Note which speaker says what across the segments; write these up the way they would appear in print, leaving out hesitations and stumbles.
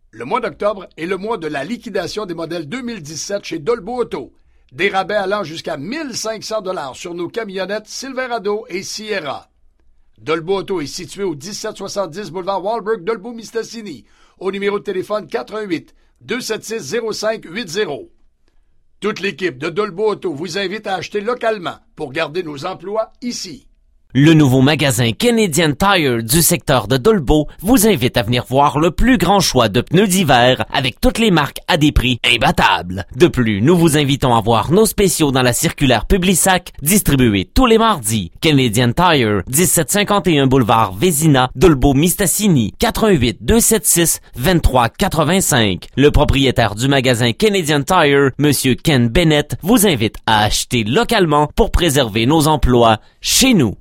Speaker 1: Le mois d'octobre est le mois de la liquidation des modèles 2017 chez Dolbo Auto. Des rabais allant jusqu'à 1500 $ sur nos camionnettes Silverado et Sierra. Dolbo Auto est situé au 1770 boulevard Walbrook, Dolbeau-Mistassini, au numéro de téléphone 88 276 0580. Toute l'équipe de Dolbo Auto vous invite à acheter localement pour garder nos emplois ici.
Speaker 2: Le nouveau magasin Canadian Tire du secteur de Dolbeau vous invite à venir voir le plus grand choix de pneus d'hiver avec toutes les marques à des prix imbattables. De plus, nous vous invitons à voir nos spéciaux dans la circulaire Publisac distribuée tous les mardis. Canadian Tire, 1751 boulevard Vézina, Dolbeau-Mistassini, 88 276 2385. Le propriétaire du magasin Canadian Tire, Monsieur Ken Bennett, vous invite à acheter localement pour préserver nos emplois chez nous.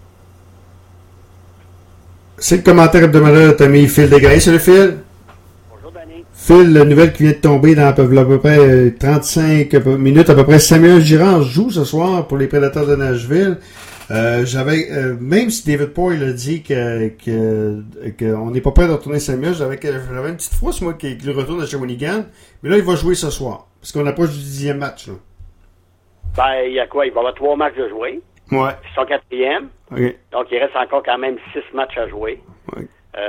Speaker 3: C'est le commentaire hebdomadaire de Tommy Phil Desgagnés. Salut Phil.
Speaker 4: Bonjour Danny.
Speaker 3: Phil, la nouvelle qui vient de tomber dans à peu près 35 minutes, à peu près Samuel Girard joue ce soir pour les Prédateurs de Nashville. Même si David Poyle a dit qu'on n'est pas prêt de retourner Samuel, j'avais une petite frousse, moi, qui le retourne à Shawinigan. Mais là, il va jouer ce soir. Parce qu'on approche du 10e match, là.
Speaker 4: Ben, il y a quoi? Il va y avoir 3 matchs de jouer.
Speaker 3: Ouais.
Speaker 4: Ils sont 4e.
Speaker 3: Okay.
Speaker 4: Donc, il reste encore quand même 6 matchs à jouer.
Speaker 3: Ouais.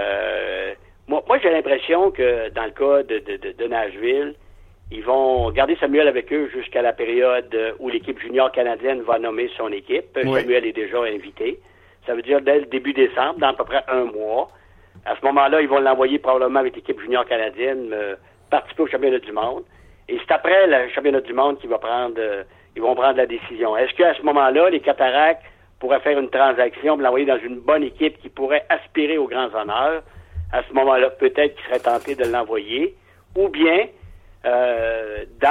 Speaker 4: Moi, j'ai l'impression que dans le cas de Nashville, ils vont garder Samuel avec eux jusqu'à la période où l'équipe junior canadienne va nommer son équipe. Ouais. Samuel est déjà invité. Ça veut dire dès le début décembre, dans à peu près un mois. À ce moment-là, ils vont l'envoyer probablement avec l'équipe junior canadienne participer au championnat du monde. Et c'est après le championnat du monde qu'ils vont prendre la décision. Est-ce qu'à ce moment-là, les Cataractes pourraient faire une transaction pour l'envoyer dans une bonne équipe qui pourrait aspirer aux grands honneurs? À ce moment-là, peut-être qu'ils seraient tentés de l'envoyer. Ou bien, dans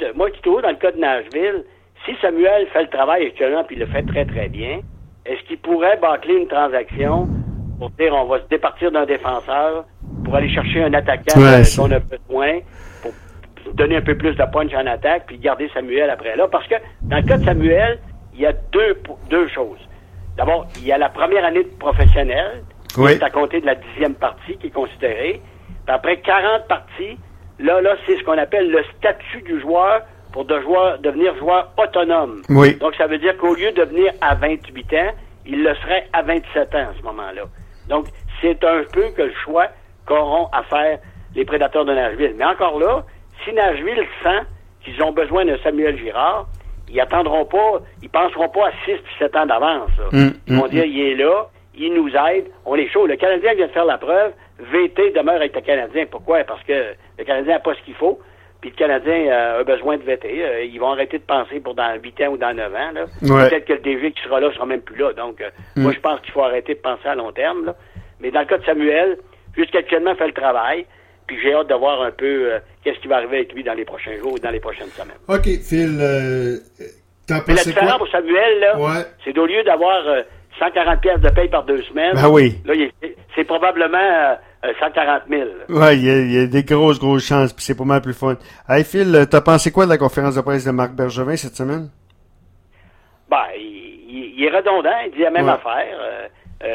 Speaker 4: le cas de Nashville, si Samuel fait le travail actuellement puis il le fait très, très bien, est-ce qu'il pourrait bâcler une transaction pour dire on va se départir d'un défenseur pour aller chercher un attaquant qu'on a besoin pour donner un peu plus de punch en attaque puis garder Samuel après là? Parce que dans le cas de Samuel, il y a deux choses. D'abord, il y a la première année de professionnel, qui est à compter de la 10e partie qui est considérée. Puis après 40 parties, là, c'est ce qu'on appelle le statut du joueur pour devenir joueur autonome.
Speaker 3: Oui.
Speaker 4: Donc, ça veut dire qu'au lieu de venir à 28 ans, il le serait à 27 ans à ce moment-là. Donc, c'est un peu que le choix qu'auront à faire les Prédateurs de Nashville. Mais encore là, si Nashville sent qu'ils ont besoin de Samuel Girard, ils attendront pas, ils penseront pas à 6 puis 7 ans d'avance. Ils vont dire, il est là, il nous aide, on est chaud. Le Canadien vient de faire la preuve, VT demeure avec le Canadien. Pourquoi? Parce que le Canadien n'a pas ce qu'il faut, puis le Canadien a besoin de VT. Ils vont arrêter de penser pour dans 8 ans ou dans 9 ans. Là.
Speaker 3: Ouais.
Speaker 4: Peut-être que le DG qui sera là sera même plus là. Donc, moi, je pense qu'il faut arrêter de penser à long terme. Là. Mais dans le cas de Samuel, jusqu'actuellement, fait le travail. Puis j'ai hâte de voir un peu qu'est-ce qui va arriver avec lui dans les prochains jours ou dans les prochaines semaines.
Speaker 3: OK, Phil, t'en
Speaker 4: mais la
Speaker 3: pensais
Speaker 4: différence
Speaker 3: quoi?
Speaker 4: pour Samuel, là, c'est d'au lieu d'avoir 140 pièces de paye par 2 semaines,
Speaker 3: ben oui.
Speaker 4: Là, c'est probablement 140 000.
Speaker 3: Oui, il y a des grosses chances, puis c'est pas mal plus fun. Hey Phil, t'as pensé quoi de la conférence de presse de Marc Bergevin cette semaine?
Speaker 4: Ben, il est redondant, il dit la même affaire.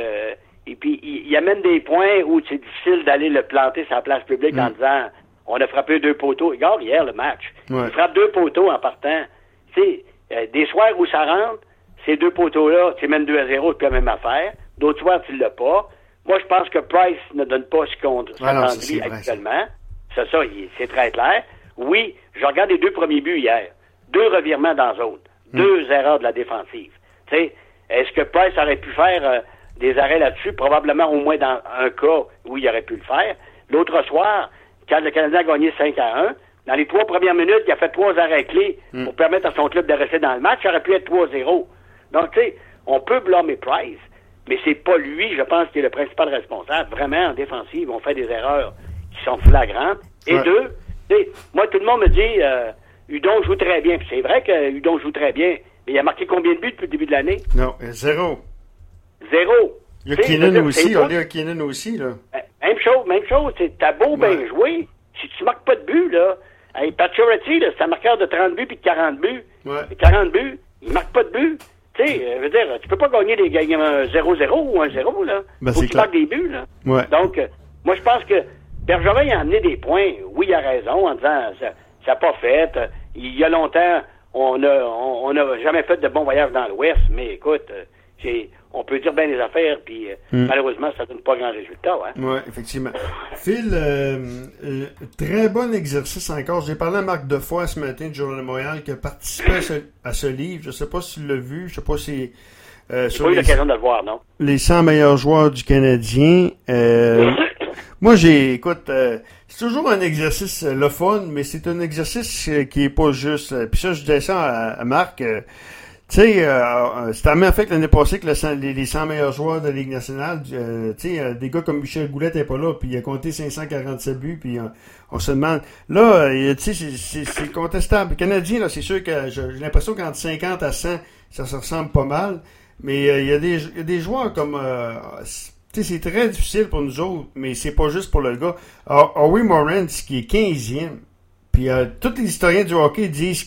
Speaker 4: Et puis, il amène des points où c'est difficile d'aller le planter sur la place publique en disant on a frappé 2 poteaux. Regarde hier le match. Il frappe 2 poteaux en partant. Tu sais, des soirs où ça rentre, ces 2 poteaux-là, tu mènes 2-0, c'est la même affaire. D'autres soirs, tu l'as pas. Moi, je pense que Price ne donne pas ce qu'on s'attend de lui actuellement. C'est ça, c'est très clair. Oui, je regarde les 2 premiers buts hier. 2 revirements dans la zone. 2 erreurs de la défensive. Tu sais, est-ce que Price aurait pu faire des arrêts là-dessus? Probablement au moins dans un cas où il aurait pu le faire. L'autre soir, quand le Canadien a gagné 5-1, dans les 3 premières minutes, il a fait 3 arrêts clés pour permettre à son club de rester dans le match. Ça aurait pu être 3-0. Donc, tu sais, on peut blâmer Price, mais c'est pas lui, je pense, qui est le principal responsable. Vraiment, en défensive, on fait des erreurs qui sont flagrantes. Et 2, tu sais, moi, tout le monde me dit, Hudon joue très bien. Puis c'est vrai que Hudon joue très bien, mais il a marqué combien de buts depuis le début de l'année?
Speaker 3: Non, 0.
Speaker 4: 0.
Speaker 3: Il y a Keenan aussi, on a Keenan aussi, là.
Speaker 4: Même chose, t'as beau bien jouer, si tu marques pas de but, là, hey, Pacioretty, là, c'est un marqueur de 30 buts puis de 40 buts. 40 buts, il marque pas de but. Tu sais, je veux dire, tu peux pas gagner des games 0-0 ou 1-0, là.
Speaker 3: Ben,
Speaker 4: faut que tu marques des buts, là. Donc, moi, je pense que Bergevin a amené des points. Oui, il a raison en disant ça n'a pas fait. Il y a longtemps, on n'a jamais fait de bons voyages dans l'Ouest, mais écoute, on peut dire bien des affaires, puis malheureusement, ça donne pas grand résultat. Hein?
Speaker 3: Oui, effectivement. Phil, très bon exercice encore. J'ai parlé à Marc Defoy ce matin du Journal de Montréal qui a participé à ce livre. Je ne sais pas s'il l'a vu, je ne sais pas si...
Speaker 4: j'ai pas eu l'occasion de le voir, non?
Speaker 3: Les 100 meilleurs joueurs du Canadien. Moi, écoute, c'est toujours un exercice le fun, mais c'est un exercice qui est pas juste. Puis ça, je disais ça à Marc. Tu sais, c'était la même fait que l'année passée que les 100 meilleurs joueurs de la Ligue nationale. Tu sais, des gars comme Michel Goulet n'étaient pas là, puis il a compté 547 buts, puis on se demande. Là, tu sais, c'est contestable. Les Canadiens, là, c'est sûr que j'ai l'impression qu'entre 50 à 100, ça se ressemble pas mal. Mais il y a des joueurs comme... tu sais, c'est très difficile pour nous autres, mais c'est pas juste pour le gars. Howie Moran, qui est 15e, puis tous les historiens du hockey disent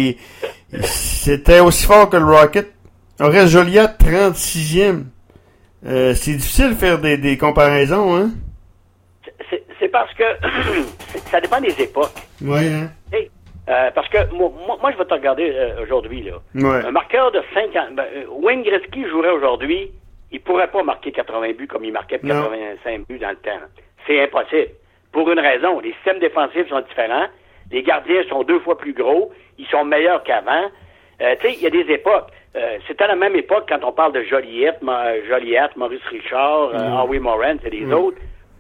Speaker 3: c'était aussi fort que le Rocket. Horace Joliat, 36e. C'est difficile de faire des comparaisons, hein?
Speaker 4: C'est parce que ça dépend des époques.
Speaker 3: Oui, hein?
Speaker 4: Hey, parce que moi, je vais te regarder aujourd'hui, là.
Speaker 3: Ouais.
Speaker 4: Un marqueur de 50... Wayne Gretzky jouerait aujourd'hui, il pourrait pas marquer 80 buts comme il marquait 85 buts dans le temps. C'est impossible. Pour une raison, les systèmes défensifs sont différents, les gardiens sont 2 fois plus gros, ils sont meilleurs qu'avant. Tu sais, il y a des époques. C'était à la même époque quand on parle de Joliette, Maurice Richard, Howie Moran, c'est les autres.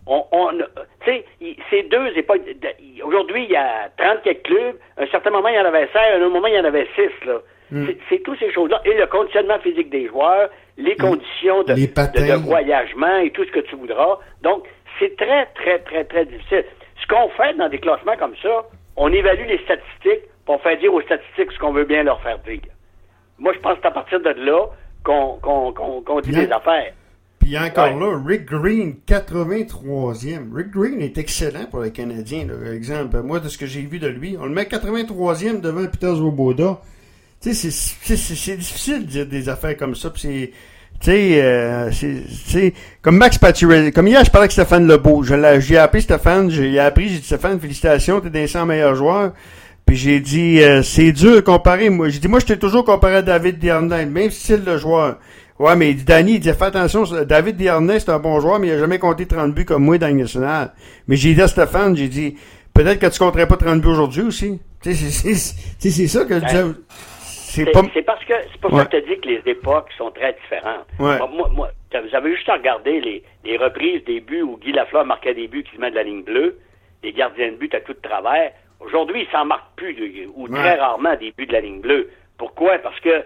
Speaker 4: Tu sais, ces deux époques... Aujourd'hui, il y a 30 quelques clubs. À un certain moment, il y en avait 16. À un autre moment, il y en avait 6, là. C'est toutes ces choses-là. Et le conditionnement physique des joueurs, les conditions de voyagement et tout ce que tu voudras. Donc, c'est très, très, très, très difficile. Ce qu'on fait dans des classements comme ça, on évalue les statistiques pour faire dire aux statistiques ce qu'on veut bien leur faire dire. Moi, je pense que c'est à partir de là qu'on dit des affaires.
Speaker 3: Puis encore là, Rick Green, 83e. Rick Green est excellent pour les Canadiens. Là. Par exemple, moi, de ce que j'ai vu de lui, on le met 83e devant Peter Svoboda. Tu sais, c'est difficile de dire des affaires comme ça. Puis c'est comme Max Pacioretty. Comme hier, je parlais avec Stéphane Lebeau. J'ai appelé Stéphane, j'ai dit Stéphane, félicitations, t'es des 100 meilleurs joueurs. Puis j'ai dit, c'est dur de comparer. Moi, j'ai dit, moi, je t'ai toujours comparé à David Desharnais, même style de joueur. Ouais, mais Danny, il dit, fais attention, David Desharnais, c'est un bon joueur, mais il a jamais compté 30 buts comme moi dans la Ligue nationale. Mais j'ai dit à Stéphane, j'ai dit, peut-être que tu compterais pas 30 buts aujourd'hui aussi. Tu sais, c'est ça que je disais.
Speaker 4: C'est parce que, c'est pour ça que je te dis que les époques sont très différentes.
Speaker 3: Ouais.
Speaker 4: Moi, vous avez juste à regarder les reprises des buts où Guy Lafleur marquait des buts qui se met de la ligne bleue, les gardiens de but à tout de travers. Aujourd'hui, ils s'en marquent plus, ou très rarement, des buts de la ligne bleue. Pourquoi? Parce que,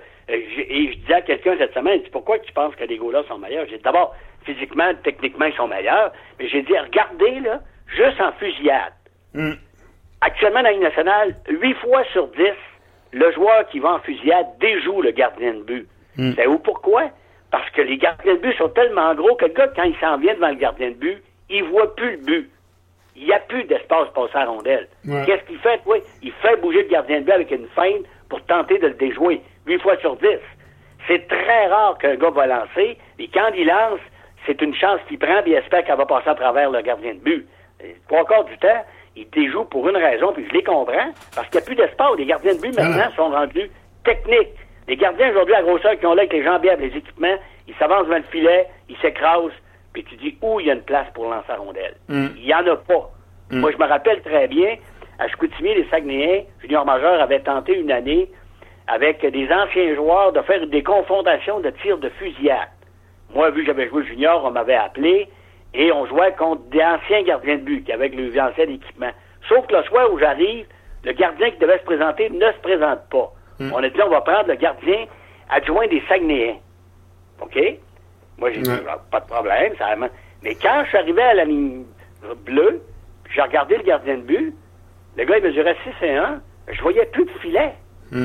Speaker 4: je disais à quelqu'un cette semaine, il dit, pourquoi tu penses que les gars-là sont meilleurs? J'ai dit, d'abord, physiquement, techniquement, ils sont meilleurs, mais j'ai dit, regardez, là, juste en fusillade. Actuellement, dans la Ligue nationale, 8 fois sur 10, le joueur qui va en fusillade déjoue le gardien de but. Savez-vous pourquoi? Parce que les gardiens de but sont tellement gros que le gars, quand il s'en vient devant le gardien de but, il voit plus le but. Il n'y a plus d'espace passé à rondelle. Ouais. Qu'est-ce qu'il fait? Oui, il fait bouger le gardien de but avec une feinte pour tenter de le déjouer. 8 fois sur 10. C'est très rare qu'un gars va lancer, et quand il lance, c'est une chance qu'il prend, puis il espère qu'elle va passer à travers le gardien de but. 3/4 du temps, il déjoue pour une raison, puis je les comprends, parce qu'il n'y a plus d'espace. Les gardiens de but, maintenant, sont rendus techniques. Les gardiens, aujourd'hui, à grosseur qui ont là avec les jambières, les équipements, ils s'avancent devant le filet, ils s'écrasent, puis tu dis où il y a une place pour lancer à rondelle. Il n'y en a pas. Moi, je me rappelle très bien, à Chicoutimi, les Saguenayens, junior majeur, avaient tenté une année, avec des anciens joueurs, de faire des confrontations de tirs de fusillade. Moi, vu que j'avais joué junior, on m'avait appelé, et on jouait contre des anciens gardiens de but, avec les anciens équipements. Sauf que le soir où j'arrive, le gardien qui devait se présenter ne se présente pas. On a dit, on va prendre le gardien adjoint des Saguenayens. OK? Moi, j'ai dit, pas de problème. Mais quand je suis arrivé à la ligne bleue, puis j'ai regardé le gardien de but, le gars, il mesurait 6'1", je voyais plus de filet.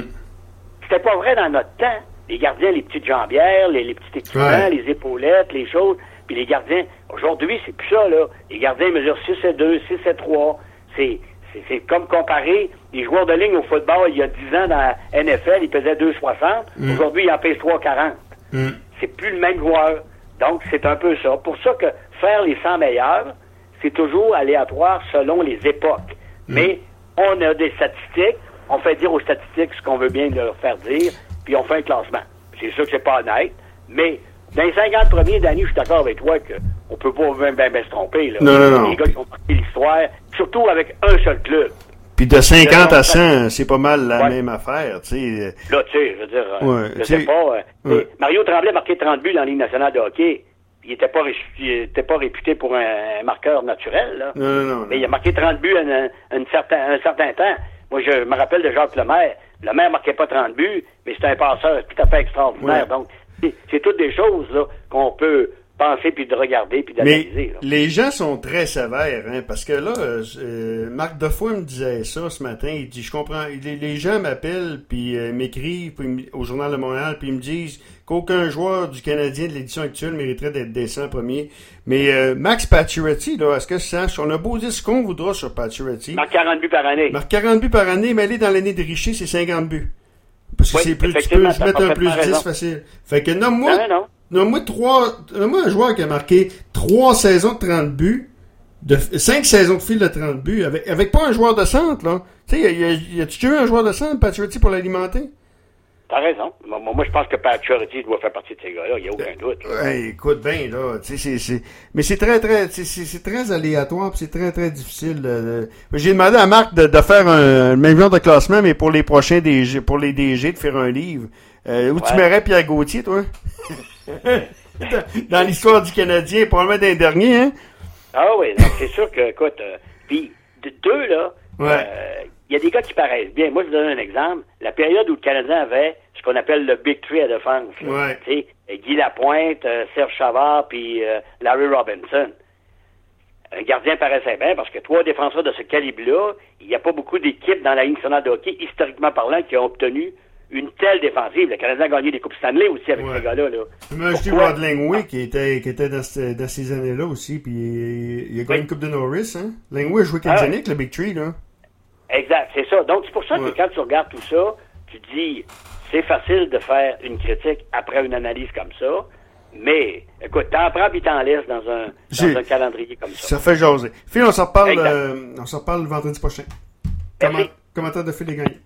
Speaker 4: C'était pas vrai dans notre temps. Les gardiens, les petites jambières, les petits équipements, les épaulettes, les choses. Puis les gardiens, aujourd'hui, c'est plus ça, là. Les gardiens mesurent 6'2", 6'3". C'est comme comparer les joueurs de ligne au football il y a 10 ans dans la NFL, ils pesaient 2,60. Aujourd'hui, ils en pèsent 3,40. C'est plus le même joueur. Donc, c'est un peu ça. Pour ça que faire les 100 meilleurs, c'est toujours aléatoire selon les époques. Mais on a des statistiques, on fait dire aux statistiques ce qu'on veut bien leur faire dire, puis on fait un classement. C'est sûr que c'est pas honnête, mais dans les 50 premiers d'année, je suis d'accord avec toi qu'on peut pas ben se tromper. Là.
Speaker 3: Non.
Speaker 4: Les gars qui ont marqué l'histoire, surtout avec un seul club.
Speaker 3: Puis de 50 à 100, c'est pas mal la même affaire, tu sais.
Speaker 4: Là, tu sais, je veux dire, je sais pas. Mario Tremblay a marqué 30 buts dans la Ligue nationale de hockey. Il était pas réputé pour un marqueur naturel, là.
Speaker 3: Non.
Speaker 4: Mais il a marqué 30 buts un certain temps. Moi, je me rappelle de Jacques Lemaire. Lemaire marquait pas 30 buts, mais c'était un passeur tout à fait extraordinaire. Donc, c'est toutes des choses là qu'on peut penser, puis de regarder, puis d'analyser.
Speaker 3: Mais les gens sont très sévères, hein, parce que là, Marc Defoe me disait ça ce matin. Il dit, je comprends, les gens m'appellent, puis m'écrivent au Journal de Montréal, puis ils me disent qu'aucun joueur du Canadien de l'édition actuelle mériterait d'être décent premier. Mais Max Pacioretty, là, est-ce que on a beau dire ce qu'on voudra sur Pacioretty.
Speaker 4: Marque 40 buts par année.
Speaker 3: Marque 40 buts par année, mais aller dans l'année de Richer, c'est 50 buts. Parce que c'est plus, tu peux se mettre un plus 10 facile. Fait que nomme-moi un joueur qui a marqué 3 saisons de 30 buts, 5 saisons de fil de 30 buts, avec pas un joueur de centre, là. Tu sais, y a-tu eu un joueur de centre, Pacioretty, pour l'alimenter?
Speaker 4: T'as raison. Moi, je pense que Pacioretty doit faire partie de ces gars-là. Il n'y a aucun doute.
Speaker 3: Ouais, écoute bien, là. Mais c'est très aléatoire, puis c'est très, très difficile. J'ai demandé à Marc de faire un même genre de classement, mais pour les prochains DG, pour les DG, de faire un livre. Où tu mets Pierre Gauthier, toi? Dans l'histoire du Canadien, probablement d'un dernier, hein?
Speaker 4: Ah oui, c'est sûr que, écoute, puis deux, là, il y a des gars qui paraissent bien. Moi, je vous donne un exemple. La période où le Canadien avait ce qu'on appelle le Big Three à défense. Tu sais, Guy Lapointe, Serge Chavard, puis Larry Robinson. Un gardien paraissait bien parce que 3 défenseurs de ce calibre-là, il n'y a pas beaucoup d'équipes dans la Ligue nationale de hockey, historiquement parlant, qui ont obtenu une telle défensive. Le Canadien a gagné des Coupes Stanley aussi avec ces gars-là.
Speaker 3: Tu m'as ajouté Rod Langway qui était dans ces années-là aussi, puis il a gagné une Coupe de Norris. Hein? Langway a joué Canadien avec le Big Three, là.
Speaker 4: Exact, c'est ça. Donc, c'est pour ça que quand tu regardes tout ça, tu dis, c'est facile de faire une critique après une analyse comme ça, mais, écoute, t'en prends puis t'en laisses dans un calendrier comme ça.
Speaker 3: Ça fait jaser. Phil, on s'en reparle vendredi prochain. Commentaire de Phil et Gagné.